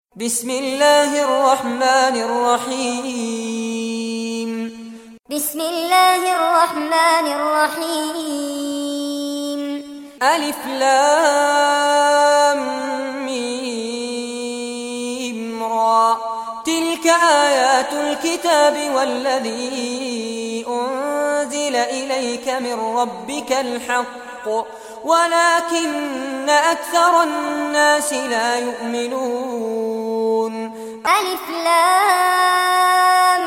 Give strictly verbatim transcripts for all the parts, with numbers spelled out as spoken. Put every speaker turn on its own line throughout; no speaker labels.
بسم الله الرحمن الرحيم
بسم الله الرحمن الرحيم
ألف لام ميم را تلك آيات الكتاب والذي أنزل إليك من ربك الحق ولكن أكثر الناس لا يؤمنون
ألف لام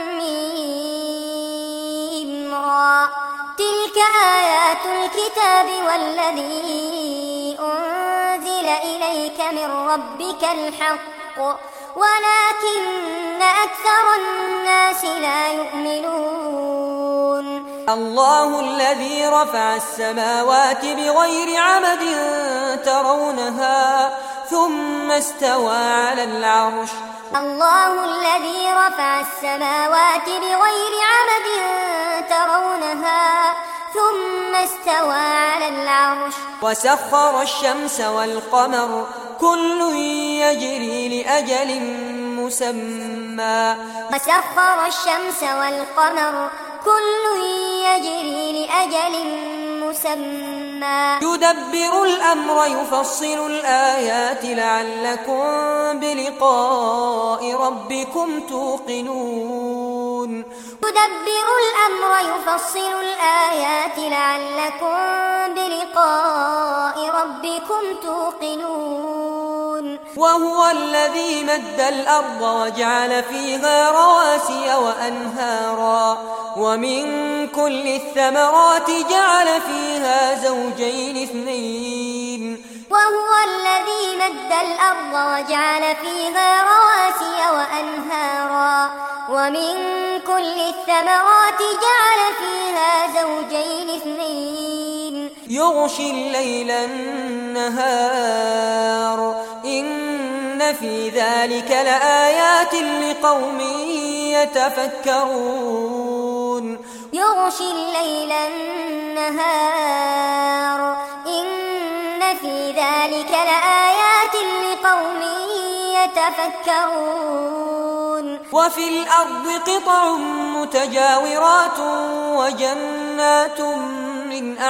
ميم را تلك آيات الكتاب والذي أنزل إليك من ربك الحق ولكن أكثر الناس لا يؤمنون
الله الذي رفع السماوات بغير عمد ترونها ثم استوى على العرش
الله الذي رفع السماوات بغير عمد ترونها ثم استوى على العرش
وسخر الشمس والقمر كل يجري لأجل مسمى
وسخر الشمس والقمر كل يجري لأجل مسمى
يدبر الأمر يفصل الآيات لعلكم بلقاء ربكم توقنون
يدبر الأمر يفصل الآيات لعلكم بلقاء ربكم توقنون
وهو الذي مد الأرض وجعل فيها رواسي وأنهارا ومن كل الثمرات جعل فيها زوجين اثنين
وهو الذي مد الأرض وجعل فيها رواسي وأنهارا ومن كل الثمرات جعل فيها زوجين اثنين
يغشي الليل النهار إن في ذلك لآيات لقوم يتفكرون
يغشي الليل النهار إن في ذلك لآيات لقوم يتفكرون
وفي الأرض قطع متجاورات وجنات من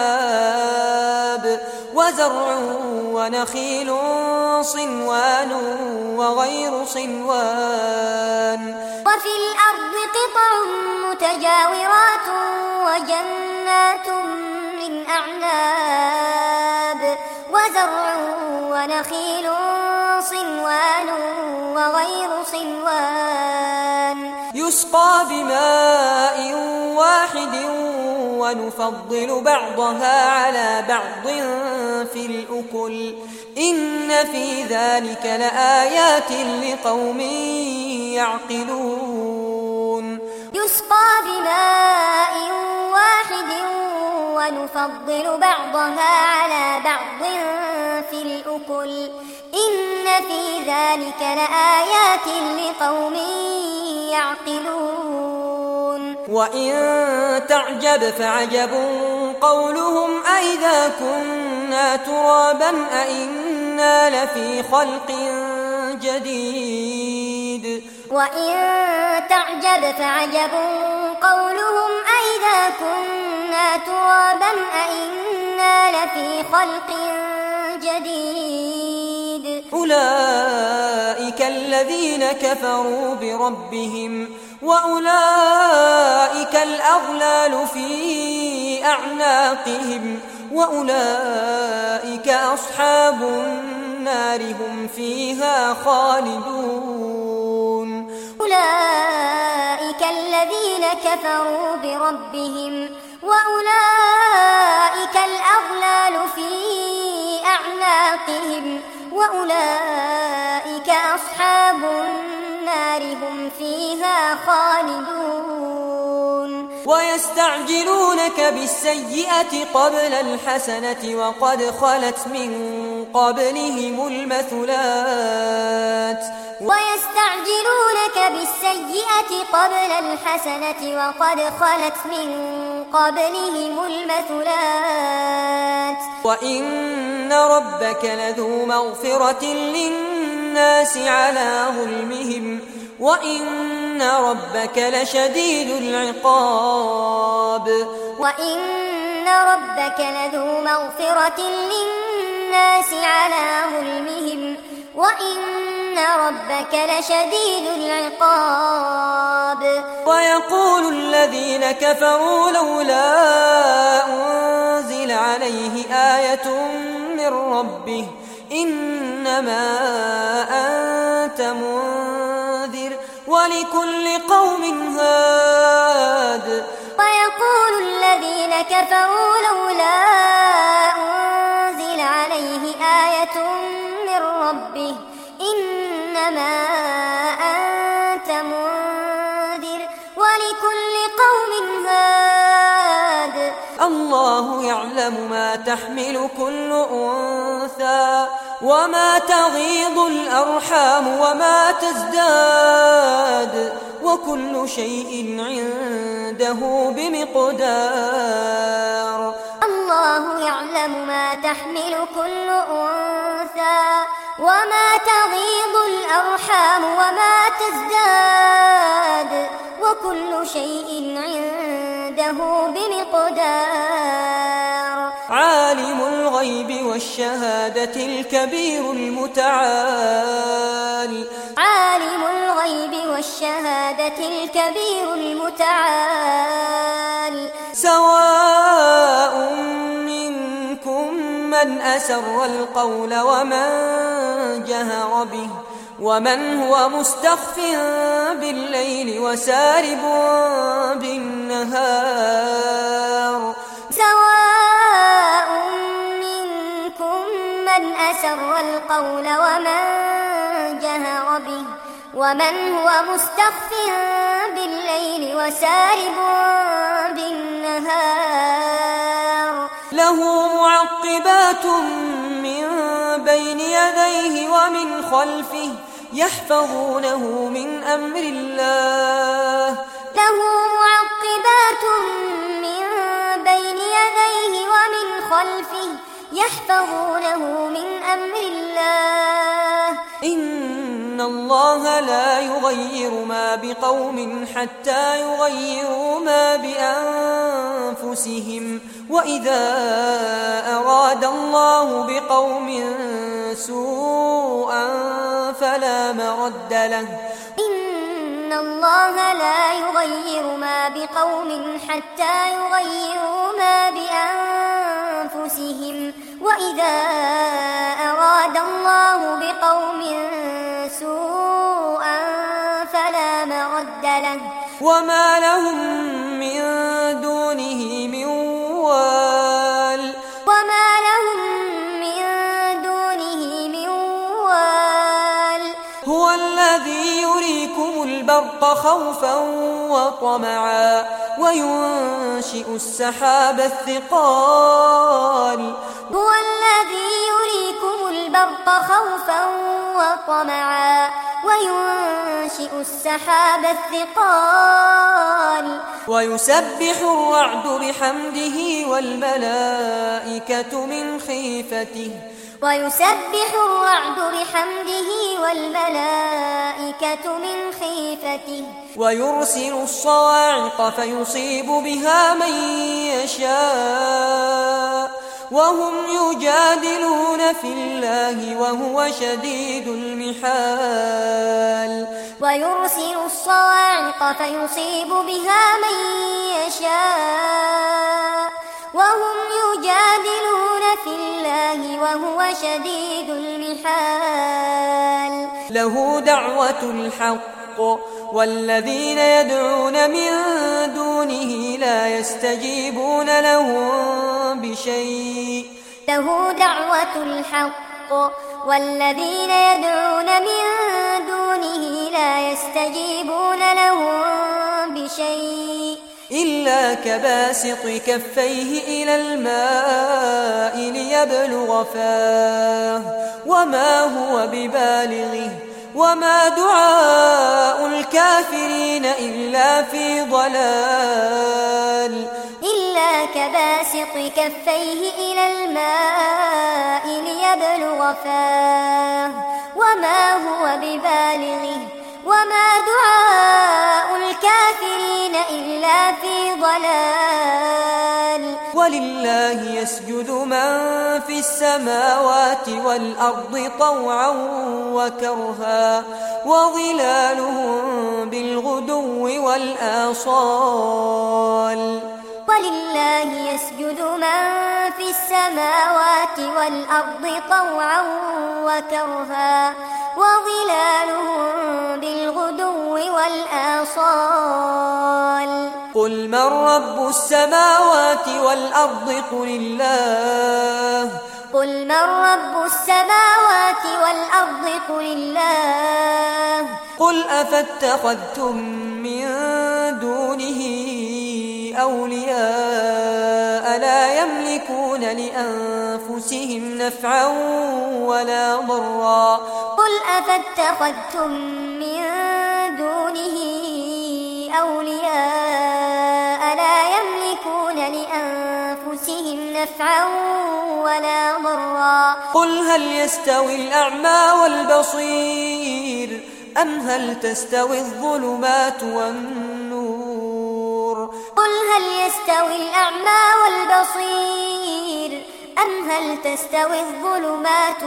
أعناب وزرع ونخيل صنوان وغير صنوان
وفي الأرض قطع متجاورات وجنات من أعناب وزرع ونخيل صنوان وغير صنوان
يسقى بماء واحد ونفضل بعضها على بعض في الأكل إن في ذلك لآيات لقوم يعقلون
يسقى بماء واحد ونفضل بعضها على بعض في الأكل إن في ذلك لآيات لقوم يعقلون
وإن تعجب فعجب قولهم أئذا كنا ترابا أئنا لفي خلق جديد
وإن تعجب فعجب قولهم أئذا كنا ترابا أئنا لفي خلق جديد
أولئك الذين كفروا بربهم وأولئك الأغلال في أعناقهم وأولئك أصحاب النار هم فيها خالدون
أولئك الذين كفروا بربهم وأولئك الأغلال في أعناقهم وأولئك أصحاب النار هم فيها خالدون
ويستعجلونك بالسيئة قبل الحسنة وقد خلت من قبلهم المثلات
ويستعجلونك بالسيئة قبل الحسنة وقد خلت من قبلهم المثلات
وإن ربك لذو مغفرة للناس الناس على ظلمهم وإن ربك لشديد العقاب
وإن ربك لذو مغفرة للناس على ظلمهم وإن ربك لشديد العقاب
ويقول الذين كفروا لولا أنزل عليه آية من ربه إنما أنت منذر ولكل قوم هاد
ويقول الذين كفروا لولا أنزل عليه آية من ربه إنما أنت منذر ولكل قوم هاد
الله يعلم ما تحمل كل أنثى وما تغيض الأرحام وما تزداد وكل شيء عنده بمقدار
الله يعلم ما تحمل كل أنثى وما تغيض الأرحام وما تزداد وكل شيء عنده بمقدار
عالم الغيب والشهادة الكبير المتعال
عالم الغيب والشهادة الكبير المتعال
سواء منكم من أسر القول ومن جهر به ومن هو مستخف بالليل وسارب بالنهار
سواء منكم من أسر القول ومن جهر به ومن هو مستخف بالليل وسارب بالنهار
له معقبات من بين يديه ومن خلفه يحفظونه من أمر الله
له معقبات من بين يديه ومن خلفه يحفظونه من أمر الله
إن الله لا يغير ما بقوم حتى يغيروا ما بأنفسهم وإذا أراد الله بقوم سوءا فلا مرد له
إن الله لا يغير ما بقوم حتى يغيروا ما بأنفسهم وإذا أراد الله بقوم سوءا فلا مرد له
وما لهم من دونه من وال
وما لهم من دونه من وال
هو الذي يريكم البرق خوفا وطمعا وينشئ السحاب الثقال
هو الذي يريكم البرق خوفا وطمعا وينشئ السحاب الثقال
ويسبح الرعد بحمده والملائكة من خيفته
ويسبح الرعد بحمده والملائكة من خيفته
ويرسل الصواعق فيصيب بها من يشاء وهم يجادلون في الله وهو شديد المحال
ويرسل الصواعق فيصيب بها من يشاء وهم يجادلون في الله وهو شديد المحال
له دعوة الحق والذين يدعون من دونه لا يستجيبون لهم بشيء
له دعوة الحق والذين يدعون من دونه لا يستجيبون لهم بشيء
إلا كباسط كفيه إلى الماء ليبلغ فاه وما هو ببالغه وما دعاء الكافرين إلا في ضلال
إلا كباسط كفيه إلى الماء ليبلغ فاه وما هو ببالغه وما دعاء الكافرين إلا في ضلال
ولله يسجد من في السماوات والأرض طوعا وكرها وظلالهم بالغدو والآصال
ولله يسجد من في السماوات والأرض طوعا وكرها وظلالهم بالغدو والآصال
قل من رب السماوات والأرض قل الله
قل من رب السماوات والأرض قل الله
قل أفاتخذتم من دونه أولياء لا يملكون لأنفسهم نفعا ولا ضرا
قل أفاتخذتم من دونه أولياء لا يملكون لأنفسهم نفعا ولا ضرا
قل هل يستوي الأعمى والبصير أم هل تستوي الظلمات والنور
قل هل يستوي الأعمى والبصير أم هل تستوي الظلمات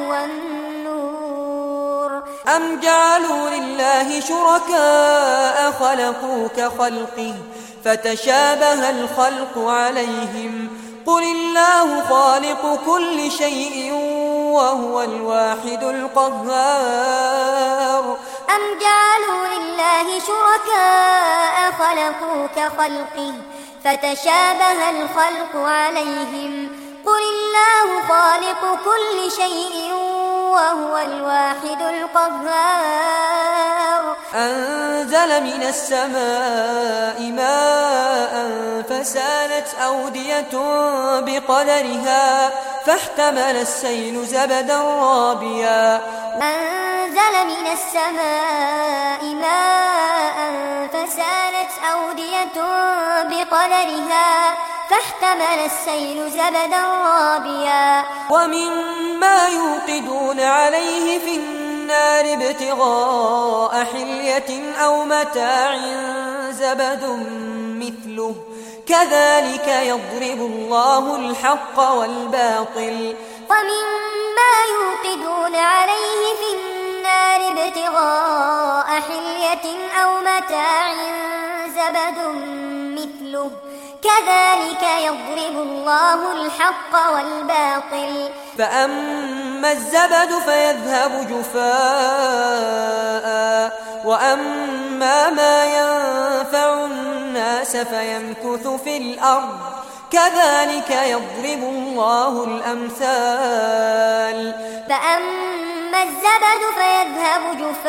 والنور
أم جعلوا لله شركاء خلقوا كخلقه فتشابه الخلق عليهم قل الله خالق كل شيء وهو الواحد القهار
أم جعلوا لله شركاء خلقوا كخلقه فتشابه الخلق عليهم قل الله خالق كل شيء وهو الواحد القهار
أنزل من السماء ماء فسالت أودية بقدرها فاحتمل السيل زبدا رابيا
أنزل من السماء ماء فسالت أودية بقدرها فاحتمل السيل زبدا رابيا
ومما يوقدون عليه في النار ابتغاء حلية أو متاع زبد مثله كذلك يضرب الله الحق والباطل
ومما يوقدون عليه في النار ابتغاء حلية أو متاع زبد مثله كذلك يضرب الله الحق والباطل
فأما الزبد فيذهب جفاء وأما ما ينفع الناس فيمكث في الأرض كذلك يضرب الله الأمثال
فأما الزبد فيذهب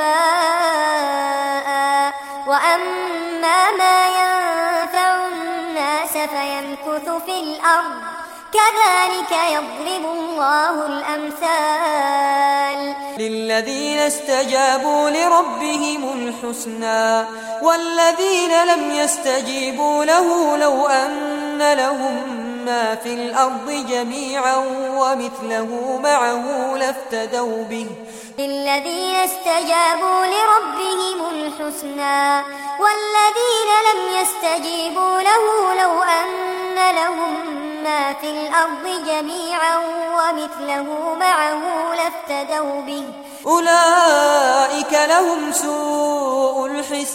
جفاء وأما ما ينفع الناس فيمكث في الأرض كذلك يضرب الله الأمثال
للذين استجابوا لربهم الحسنى والذين لم يستجيبوا له لو أن لهم ما في الأرض جميعا ومثله معه لافتدوا به
للذين استجابوا لربهم الحسنى والذين لم يستجيبوا له لو أن لهم ما في الأرض جميعا ومثله معه لافتدوا به
أولئك لهم سوء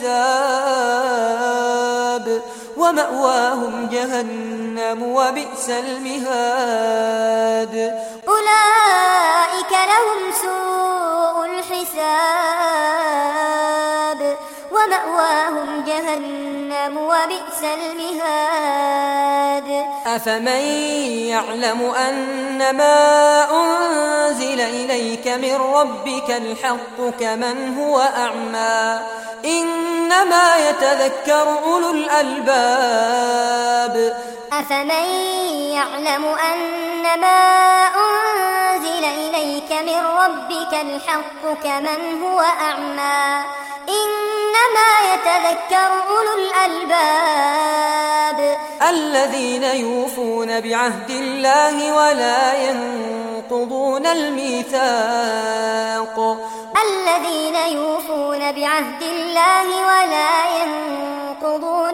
الحساب ومأواهم جهنم وبئس المهاد
أولئك لهم سوء الحساب ومأواهم جهنم وبئس المهاد
أفمن يعلم أن ما أنزل إليك من ربك الحق كمن هو أعمى إنما يتذكر أولو الألباب
أفمن يعلم أن ما أنزل إليك من ربك الحق كمن هو أعمى إنما يتذكر أولو الألباب
الذين يوفون بعهد الله ولا ينقضون الميثاق
الذين يوفون بعهد الله ولا ينقضون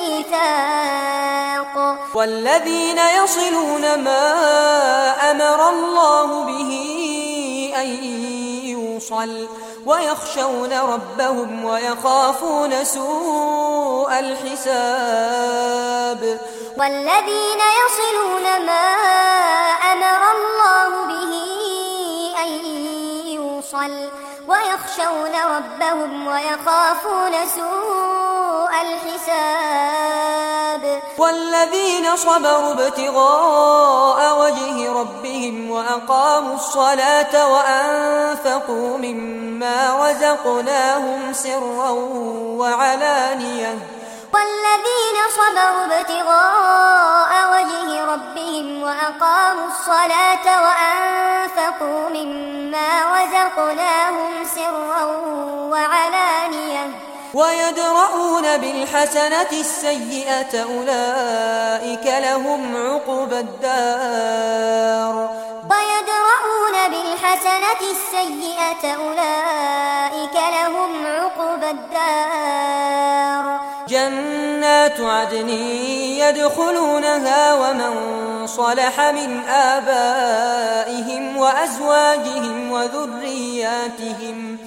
الميثاق
والذين يصلون ما أمر الله به أن يوصل ويخشون ربهم ويخافون سوء الحساب
والذين يصلون ما أمر الله به أن يوصل ويخشون ربهم ويخافون سوء الحساب
والذين صبروا ابتغاء وجه ربهم وأقاموا الصلاة وأنفقوا مما رزقناهم سرا وعلانية
والذين صبروا ابتغاء وجه ربهم وأقاموا الصلاة وأنفقوا مما رزقناهم سرا وعلانية
ويدرؤون بالحسنة السيئة أولئك لهم عقبى الدار
ويدرؤون بالحسنة السيئة أولئك لهم عقبى الدار
جنات عدن يدخلونها ومن صلح من آبائهم وأزواجهم وذرياتهم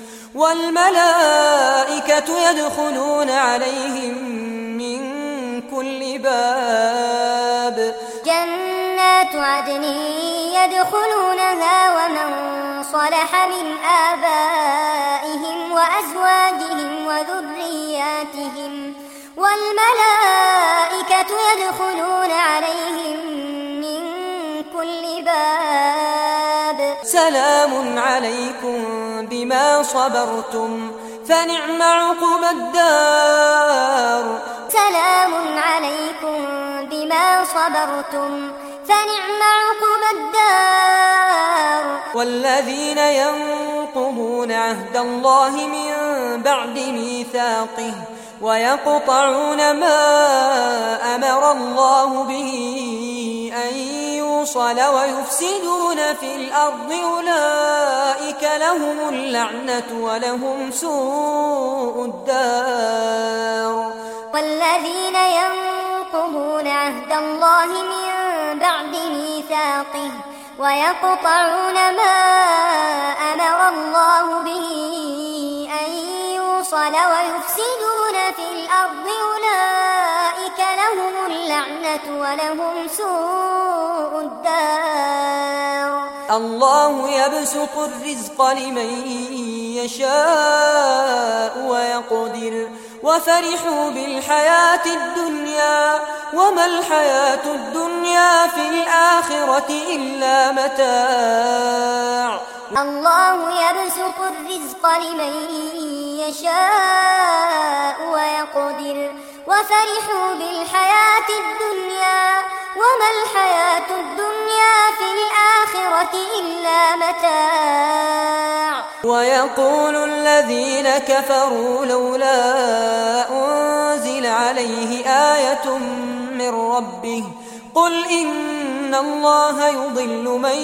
والملائكة يدخلون عليهم من كل باب
جنات عدن يدخلونها ومن صلح من آبائهم وأزواجهم وذرياتهم والملائكة يدخلون عليهم من كل باب
سلام عليكم بما صبرتم فنعم عقبى الدار
سلام عليكم بما صبرتم فنعم عقبى الدار
والذين ينقضون عهد الله من بعد ميثاقه ويقطعون ما أمر الله به أن يوصل ويفسدون في الأرض أولئك لهم اللعنة ولهم سوء الدار
والذين ينقضون عهد الله من بعد ميثاقه ويقطعون ما أمر الله به أن يوصل ويفسدون في الأرض أولئك لهم اللعنة ولهم سوء الدار
الله يبسط الرزق لمن يشاء ويقدر وفرحوا بالحياة الدنيا وما الحياة الدنيا في الآخرة إلا متاع
الله يبسط الرزق لمن يشاء ويقدر وفرحوا بالحياة الدنيا وما الحياة الدنيا في الآخرة إلا متاع
ويقول الذين كفروا لولا أنزل عليه آية من ربه قل إن الله يضل من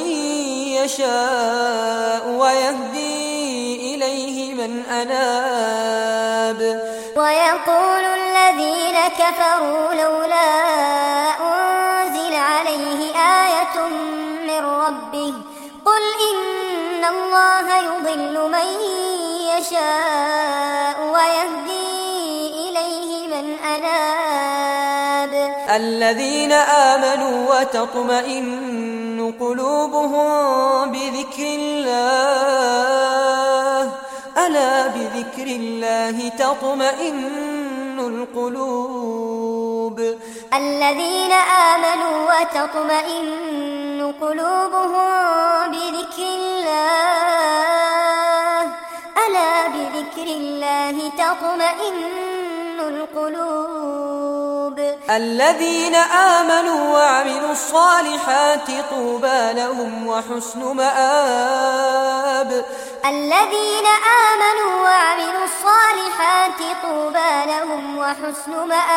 يشاء ويهدي إليه من أناب
ويقول الذين كفروا لولا أنزل عليه آية من ربه قل إن الله يضل من يشاء ويهدي إليه من أناب
الذين آمنوا وتطمئن قلوبهم بذكر الله ألا بذكر الله تطمئن القلوب
الذين آمنوا وتطمئن قلوبهم بذكر الله ألا بذكر الله تطمئن القلوب
الذين آمنوا وعملوا الصالحات طوبى لهم وحسن مآب
الذين آمنوا وعملوا الصالحات طوبى لهم وحسن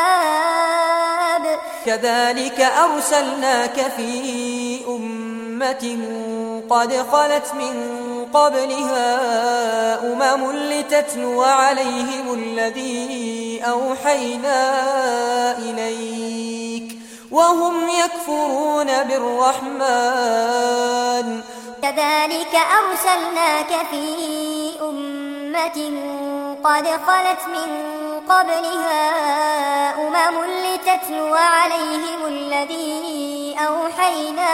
مآب.
كذلك أرسلناك في أمة قد خلت من قبلها أمم لتتلو عليهم الذي أوحينا إليك وهم يكفرون بالرحمن.
كذلك أرسلناك في أمة قد خلت من قبلها أمم لتتلو عليهم الذي أوحينا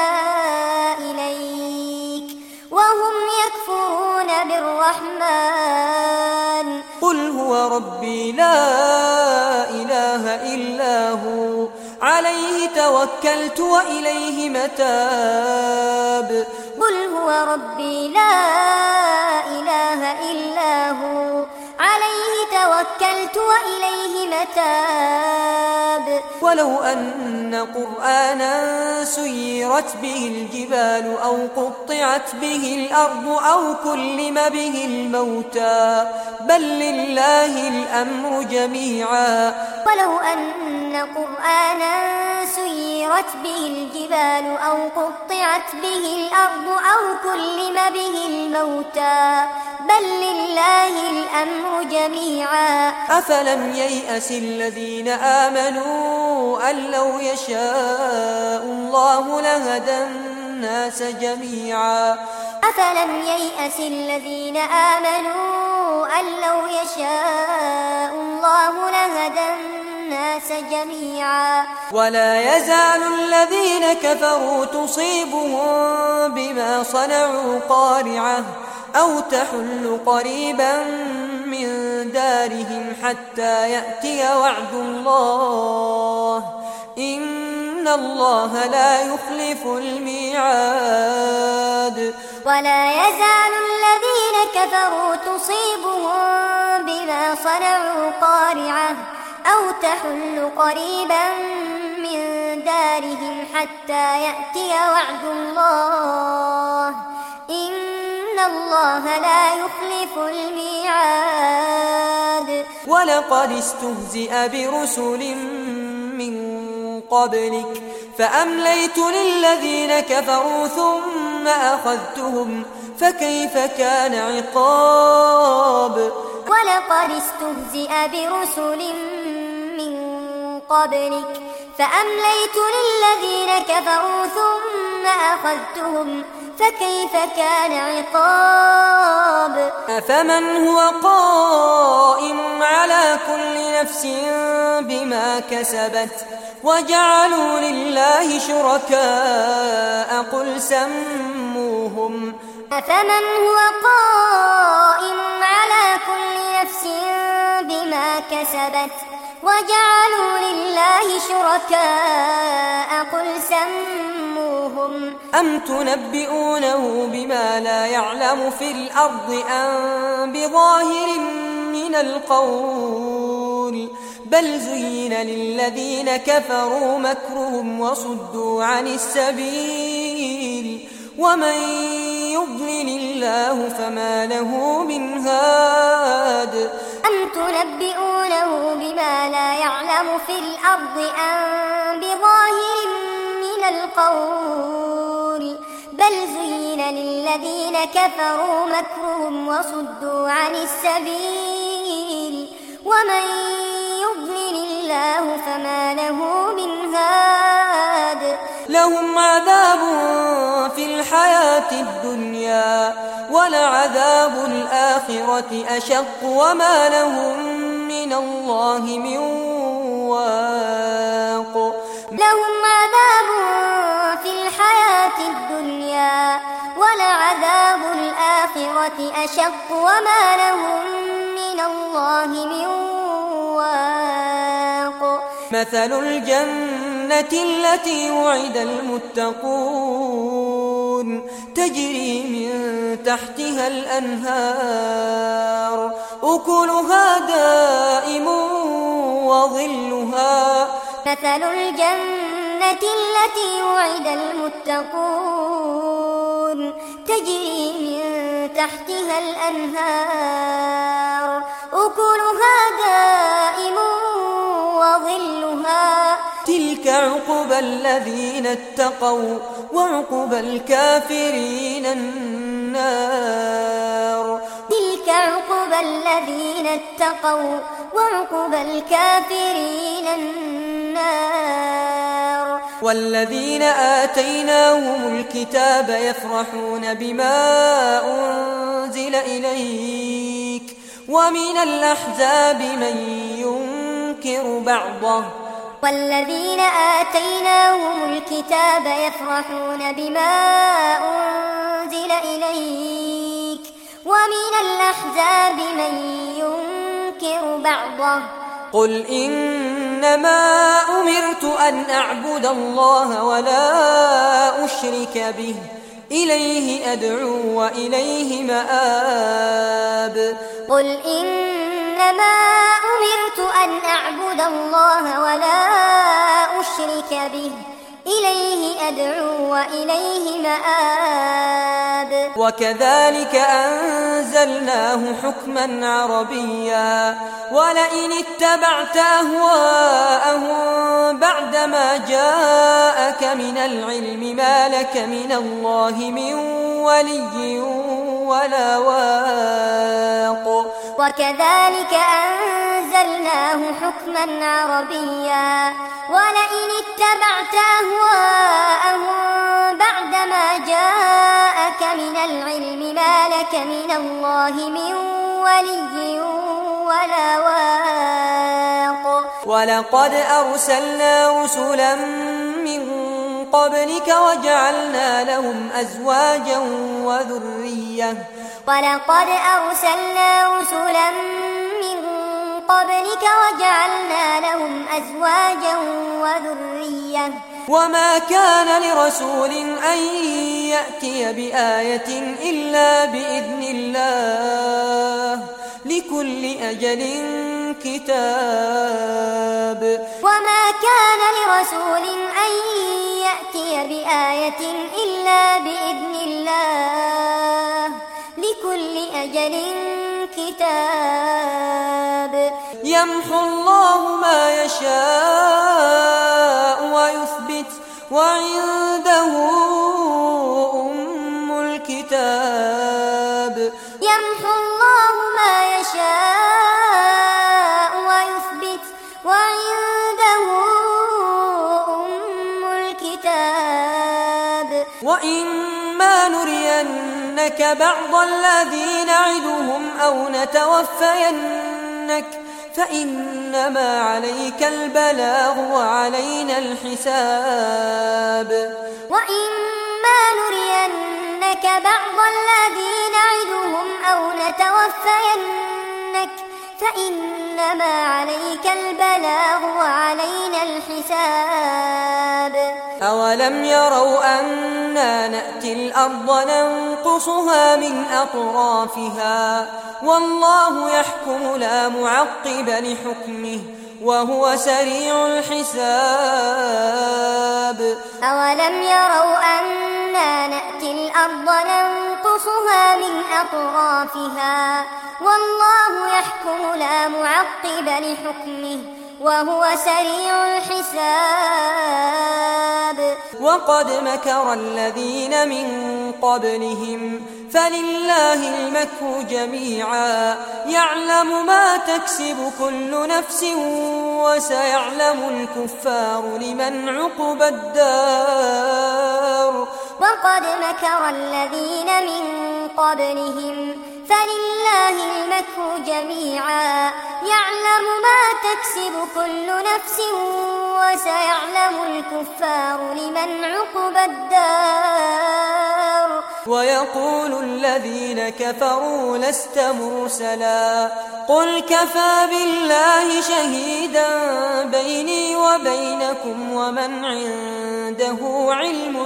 إليك وهم يكفرون بالرحمن.
قل هو ربي لا إله إلا هو عليه توكلت وإليه متاب.
قل هو ربي لا إله إلا هو عليه توكلت وإليه متاب.
ولو أن قرآنا سيرت به الجبال أو قطعت به الأرض أو كلم به الموتى بل لله الأمر جميعا.
ولو أن قرآنا سيرت به الجبال أو قطعت به الأرض أو كلم به الموتى بل لله الأمر جميعا.
أفلم ييأس الذين آمنوا أن لو يشاء الله لهدى الناس جميعا.
أفلم ييأس الذين آمنوا أن لو يشاء الله لهدى الناس جميعا.
ولا يزال الذين كفروا تصيبهم بما صنعوا قارعة أو تحل قريبا من دارهم حتى يأتي وعد الله إن الله لا يخلف الميعاد.
ولا يزال الذين كفروا تصيبهم بما صنعوا قارعة أو تحل قريبا من دارهم حتى يأتي وعد الله إن الله لا يخلف الميعاد.
ولقد استهزئ برسل من قبلك فأمليت للذين كفروا ثم أخذتهم فكيف كان عقاب.
ولقد استهزئ برسل من قبلك فأمليت للذين كفروا ثم أخذتهم فكيف كان عقاب.
أفمن هو قائم على كل نفس بما كسبت وجعلوا لله شركاء قل سموهم.
أفمن هو قائم على كل نفس بما كسبت وجعلوا لله شركاء قل سموهم.
أم تنبئونه بما لا يعلم في الأرض أم بظاهر من القول بل زين للذين كفروا مكرهم وصدوا عن السبيل ومن يضلل الله فما له من هاد.
أم تنبئونه بما لا يعلم في الأرض أم بظاهر من القول بل زين للذين كفروا مكرهم وصدوا عن السبيل ومن يضلل الله فما له من هاد.
لهم عذاب في الحياة الدنيا ولعذاب الآخرة أشق وما لهم من الله من واق.
لهم عذاب في الحياة الدنيا ولعذاب الآخرة أشق وما لهم من الله من واق.
مثل الجنة التي وعد المتقون تجري من تحتها الأنهار أكلها دائم وظلها.
مثل الجنة التي وعد المتقون تجري من تحتها الأنهار أكلها دائم
عقبى الذين اتقوا وعقبى الكافرين النار.
تلك عقبى الذين اتقوا وعقبى الكافرين النار.
والذين آتيناهم الكتاب يفرحون بما أنزل إليك ومن الأحزاب من ينكر بعضه.
والذين آتيناهم الكتاب يفرحون بما أنزل إليك ومن الأحزاب من ينكر بعضه.
قل إنما أمرت أن أعبد الله ولا أشرك به إليه أدعو وإليه مآب.
قل إنما أمرت أن أعبد الله ولا أشرك به إليه أدعو وإليه مآب.
وكذلك أنزلناه حكما عربيا ولئن اتبعت أهواءهم بعدما جاءك من العلم ما لك من الله من ولي ولا واق.
وكذلك أنزلناه حكما عربيا ولئن اتبعت أهواءهم بعدما جاءك من العلم ما لك من الله من ولي ولا واق.
ولقد أرسلنا رسلا من قبلك وجعلنا لهم أزواجا وذرية.
ولقد أرسلنا رسلا من قبلك وجعلنا لهم أزواجا وذرية.
وما كان لرسول أن يأتي بآية إلا بإذن الله لكل أجل كتاب.
وما كان لرسول أن يأتي بآية إلا بإذن الله لكل أجل كتاب.
يمحو الله ما يشاء ويثبت وعنده أم الكتاب.
يمحو الله ما يشاء ويثبت وعنده أم الكتاب.
وإما نرينك بعض الذي نعدهم أو نتوفينك فإنما عليك البلاغ وعلينا الحساب.
وإما نرينك بعض الذي نعدهم أو نتوفينك فإنما عليك البلاغ وعلينا الحساب.
أولم يروا أنا نأتي الأرض ننقصها من أطرافها والله يحكم لا معقب لحكمه وهو سريع الحساب.
أولم يروا أنا نأتي الأرض ننقصها من أطرافها والله يحكم لا معقب لحكمه وهو سريع الحساب.
وقد مكر الذين من قبلهم فلله المكر جميعا يعلم ما تكسب كل نفس وسيعلم الكفار لمن عقبى الدار.
وقد مكر الذين من قبلهم فلله المكر جميعا يعلم ما تكسب كل نفس وسيعلم الكفار لمن عقبى الدار.
ويقول الذين كفروا لست مرسلا قل كفى بالله شهيدا بيني وبينكم ومن عنده علم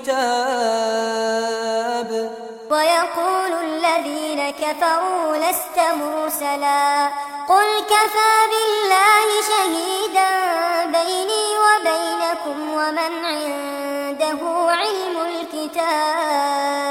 الكتاب.
ويقول الذين كفروا لست مرسلا قل كفى بالله شهيدا بيني وبينكم ومن عنده علم الكتاب.